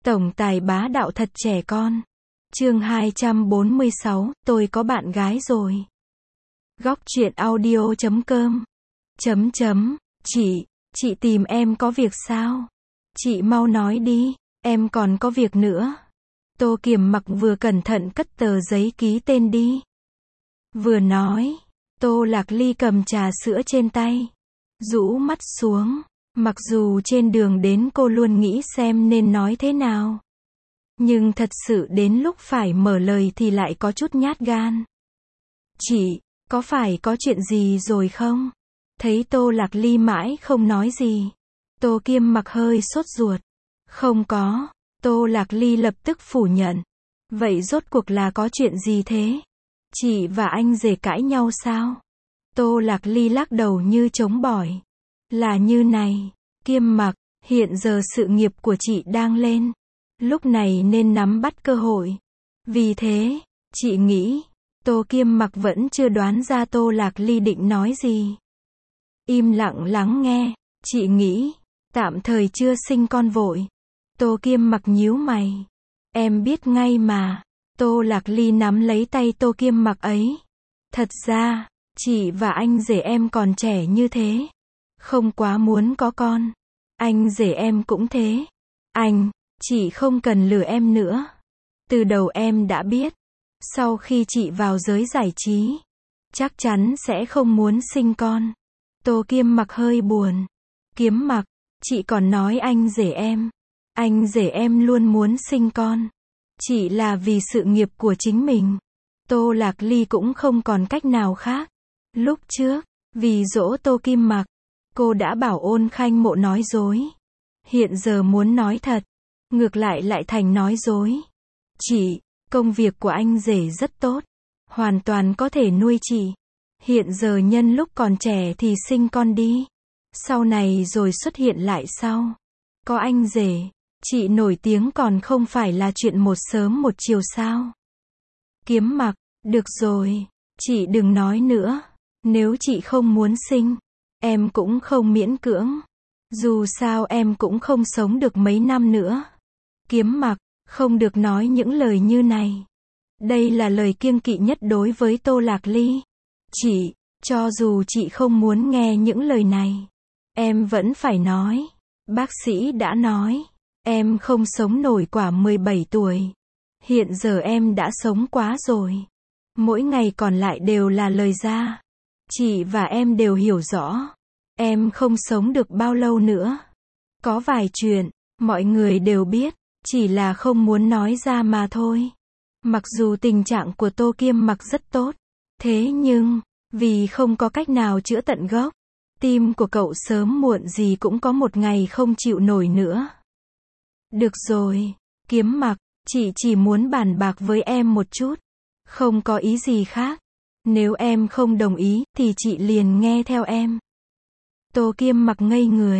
Tổng tài bá đạo thật trẻ con. Chương 246, tôi có bạn gái rồi. Góc truyện audio.com. Chị tìm em có việc sao? Chị mau nói đi, em còn có việc nữa. Tô Kiềm Mặc vừa cẩn thận cất tờ giấy ký tên đi. Vừa nói, Tô Lạc Ly cầm trà sữa trên tay, rũ mắt xuống. Mặc dù trên đường đến cô luôn nghĩ xem nên nói thế nào, nhưng thật sự đến lúc phải mở lời thì lại có chút nhát gan. Chị, có phải có chuyện gì rồi không? Thấy Tô Lạc Ly mãi không nói gì, Tô Kiềm Mặc hơi sốt ruột. Không có, Tô Lạc Ly lập tức phủ nhận. Vậy rốt cuộc là có chuyện gì thế? Chị và anh rể cãi nhau sao? Tô Lạc Ly lắc đầu như chống bỏi. Là như này, Kiềm Mặc, hiện giờ sự nghiệp của chị đang lên. Lúc này nên nắm bắt cơ hội. Vì thế, chị nghĩ, Tô Kiềm Mặc vẫn chưa đoán ra Tô Lạc Ly định nói gì. Im lặng lắng nghe, chị nghĩ, tạm thời chưa sinh con vội. Tô Kiềm Mặc nhíu mày. Em biết ngay mà. Tô Lạc Ly nắm lấy tay Tô Kiềm Mặc ấy. Thật ra, chị và anh rể em còn trẻ như thế, không quá muốn có con. Anh rể em cũng thế. Chị không cần lừa em nữa. Từ đầu em đã biết, sau khi chị vào giới giải trí, chắc chắn sẽ không muốn sinh con. Tô Kiềm Mặc hơi buồn. Kiềm Mặc, chị còn nói anh rể em luôn muốn sinh con. Chỉ là vì sự nghiệp của chính mình. Tô Lạc Ly cũng không còn cách nào khác. Lúc trước, vì dỗ Tô Kiềm Mặc, cô đã bảo Ôn Khanh Mộ nói dối. Hiện giờ muốn nói thật, ngược lại thành nói dối. Chị, công việc của anh rể rất tốt, hoàn toàn có thể nuôi chị. Hiện giờ nhân lúc còn trẻ thì sinh con đi, sau này rồi xuất hiện lại sau. Có anh rể, chị nổi tiếng còn không phải là chuyện một sớm một chiều sao? Kiềm Mặc, được rồi, chị đừng nói nữa. Nếu chị không muốn sinh, em cũng không miễn cưỡng. Dù sao em cũng không sống được mấy năm nữa. Kiềm Mặc, không được nói những lời như này. Đây là lời kiêng kỵ nhất đối với Tô Lạc Ly. Chị, cho dù chị không muốn nghe những lời này, em vẫn phải nói. Bác sĩ đã nói, em không sống nổi quả 17 tuổi. Hiện giờ em đã sống quá rồi. Mỗi ngày còn lại đều là lời ra. Chị và em đều hiểu rõ. Em không sống được bao lâu nữa. Có vài chuyện, mọi người đều biết, chỉ là không muốn nói ra mà thôi. Mặc dù tình trạng của Tô Kiềm Mặc rất tốt, thế nhưng, vì không có cách nào chữa tận gốc, tim của cậu sớm muộn gì cũng có một ngày không chịu nổi nữa. Được rồi, Kiềm Mặc, chị chỉ muốn bàn bạc với em một chút. Không có ý gì khác. Nếu em không đồng ý, thì chị liền nghe theo em. Tô Kiềm Mặc ngây người.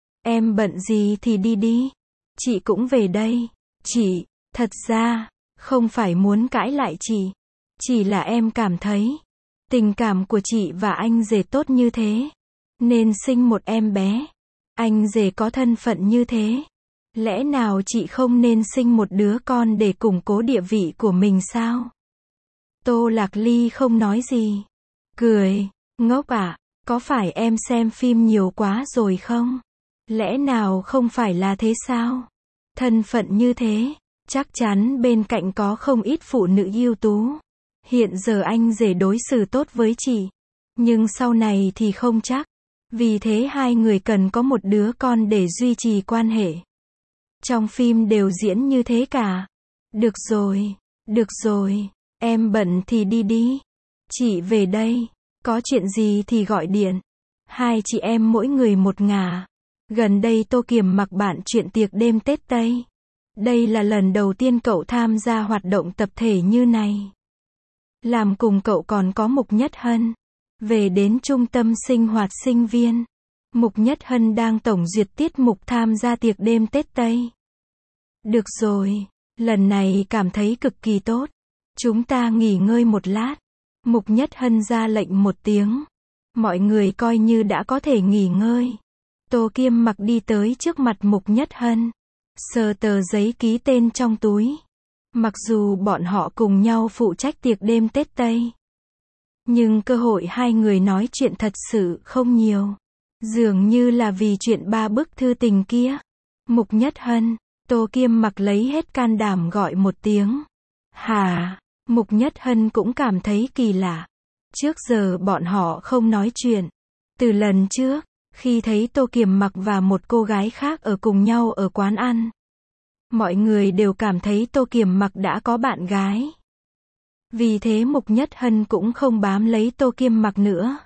Em bận gì thì đi đi. Chị cũng về đây. Chị, thật ra, không phải muốn cãi lại chị. Chỉ là em cảm thấy, tình cảm của chị và anh rể tốt như thế, nên sinh một em bé. Anh rể có thân phận như thế, lẽ nào chị không nên sinh một đứa con để củng cố địa vị của mình sao? Tô Lạc Ly không nói gì. Cười, ngốc à, có phải em xem phim nhiều quá rồi không? Lẽ nào không phải là thế sao? Thân phận như thế, chắc chắn bên cạnh có không ít phụ nữ ưu tú. Hiện giờ anh rể đối xử tốt với chị, nhưng sau này thì không chắc. Vì thế hai người cần có một đứa con để duy trì quan hệ. Trong phim đều diễn như thế cả. Được rồi, em bận thì đi đi. Chị về đây, có chuyện gì thì gọi điện. Hai chị em mỗi người một ngả. Gần đây Tô Kiềm Mặc bạn chuyện tiệc đêm Tết Tây. Đây là lần đầu tiên cậu tham gia hoạt động tập thể như này. Làm cùng cậu còn có Mục Nhất Hân. Về đến trung tâm sinh hoạt sinh viên, Mục Nhất Hân đang tổng duyệt tiết mục tham gia tiệc đêm Tết Tây. Được rồi, lần này cảm thấy cực kỳ tốt. Chúng ta nghỉ ngơi một lát. Mục Nhất Hân ra lệnh một tiếng. Mọi người coi như đã có thể nghỉ ngơi. Tô Kiềm Mặc đi tới trước mặt Mục Nhất Hân. sờ tờ giấy ký tên trong túi. Mặc dù bọn họ cùng nhau phụ trách tiệc đêm Tết Tây, nhưng cơ hội hai người nói chuyện thật sự không nhiều. Dường như là vì chuyện 3 bức thư tình kia. Mục Nhất Hân, Tô Kiêm Mặc lấy hết can đảm gọi một tiếng. Hả? Mục Nhất Hân cũng cảm thấy kỳ lạ. Trước giờ bọn họ không nói chuyện. Từ lần trước, khi thấy Tô Kiềm Mặc và một cô gái khác ở cùng nhau ở quán ăn, mọi người đều cảm thấy Tô Kiềm Mặc đã có bạn gái. Vì thế Mục Nhất Hân cũng không bám lấy Tô Kiêm Mặc nữa.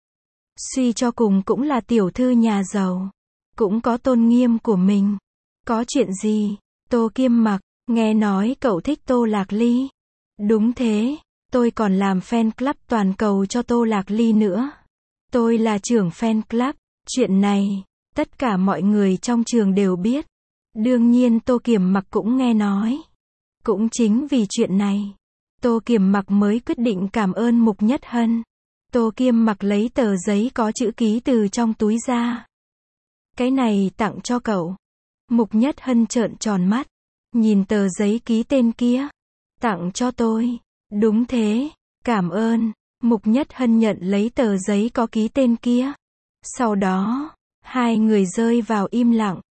Suy cho cùng cũng là tiểu thư nhà giàu, cũng có tôn nghiêm của mình. Có chuyện gì? Tô Kiêm Mặc, nghe nói cậu thích Tô Lạc Ly. Đúng thế, tôi còn làm fan club toàn cầu cho Tô Lạc Ly nữa. Tôi là trưởng fan club. Chuyện này, tất cả mọi người trong trường đều biết. Đương nhiên Tô Kiềm Mặc cũng nghe nói. Cũng chính vì chuyện này, Tô Kiềm Mặc mới quyết định cảm ơn Mục Nhất Hân. Tô Kiêm Mặc lấy tờ giấy có chữ ký từ trong túi ra. Cái này tặng cho cậu. Mục Nhất Hân trợn tròn mắt, nhìn tờ giấy ký tên kia. Tặng cho tôi. Đúng thế, cảm ơn. Mục Nhất Hân nhận lấy tờ giấy có ký tên kia. Sau đó, hai người rơi vào im lặng.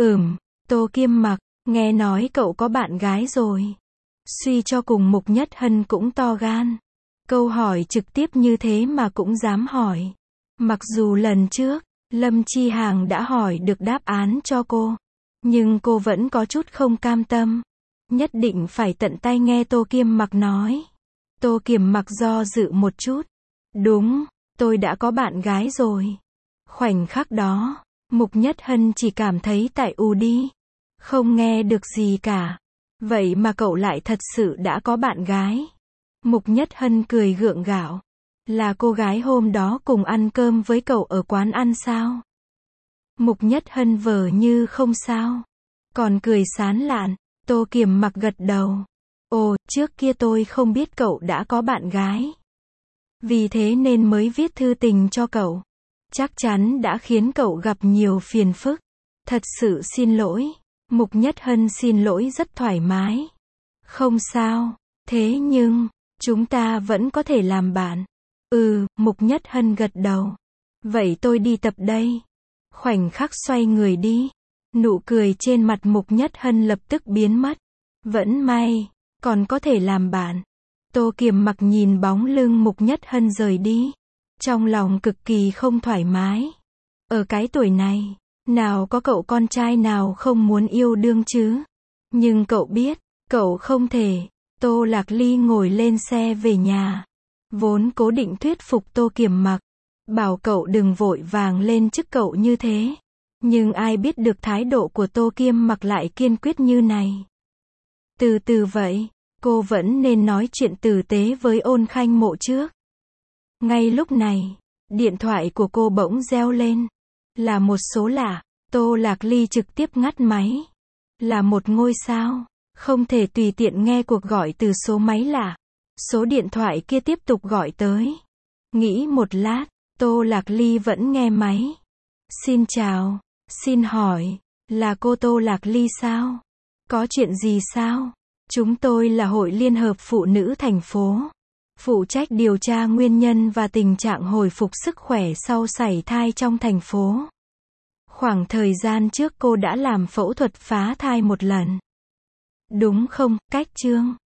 Tô Kiêm Mặc, nghe nói cậu có bạn gái rồi. Suy cho cùng Mục Nhất Hân cũng to gan. Câu hỏi trực tiếp như thế mà cũng dám hỏi. Mặc dù lần trước, Lâm Chi Hàng đã hỏi được đáp án cho cô, nhưng cô vẫn có chút không cam tâm. Nhất định phải tận tay nghe Tô Kiêm Mặc nói. Tô Kiềm Mặc do dự một chút. Đúng, tôi đã có bạn gái rồi. Khoảnh khắc đó, Mục Nhất Hân chỉ cảm thấy tại ù đi. Không nghe được gì cả. Vậy mà cậu lại thật sự đã có bạn gái. Mục Nhất Hân cười gượng gạo. Là cô gái hôm đó cùng ăn cơm với cậu ở quán ăn sao? Mục Nhất Hân vờ như không sao. Còn cười sán lạn. Tô Kiềm Mặc gật đầu. Ồ, trước kia tôi không biết cậu đã có bạn gái. Vì thế nên mới viết thư tình cho cậu. Chắc chắn đã khiến cậu gặp nhiều phiền phức. Thật sự xin lỗi. Mục Nhất Hân xin lỗi rất thoải mái. Không sao. Thế nhưng, chúng ta vẫn có thể làm bạn. Mục Nhất Hân gật đầu. Vậy tôi đi tập đây. Khoảnh khắc xoay người đi. Nụ cười trên mặt Mục Nhất Hân lập tức biến mất. Vẫn may, còn có thể làm bạn. Tô Kiềm Mặc nhìn bóng lưng Mục Nhất Hân rời đi. Trong lòng cực kỳ không thoải mái. Ở cái tuổi này, nào có cậu con trai nào không muốn yêu đương chứ? Nhưng cậu biết, cậu không thể. Tô Lạc Ly ngồi lên xe về nhà. Vốn cố định thuyết phục Tô Kiềm Mặc, bảo cậu đừng vội vàng lên chức cậu như thế. Nhưng ai biết được thái độ của Tô Kiêm Mặc lại kiên quyết như này. Từ từ vậy, cô vẫn nên nói chuyện tử tế với Ôn Khanh Mộ trước. Ngay lúc này, điện thoại của cô bỗng reo lên. Là một số lạ. Tô Lạc Ly trực tiếp ngắt máy. Là một ngôi sao. Không thể tùy tiện nghe cuộc gọi từ số máy lạ. Số điện thoại kia tiếp tục gọi tới. Nghĩ một lát, Tô Lạc Ly vẫn nghe máy. Xin chào, xin hỏi, là cô Tô Lạc Ly sao? Có chuyện gì sao? Chúng tôi là Hội Liên hợp Phụ nữ thành phố. Phụ trách điều tra nguyên nhân và tình trạng hồi phục sức khỏe sau sảy thai trong thành phố. Khoảng thời gian trước cô đã làm phẫu thuật phá thai một lần. Đúng không, Cách Trương?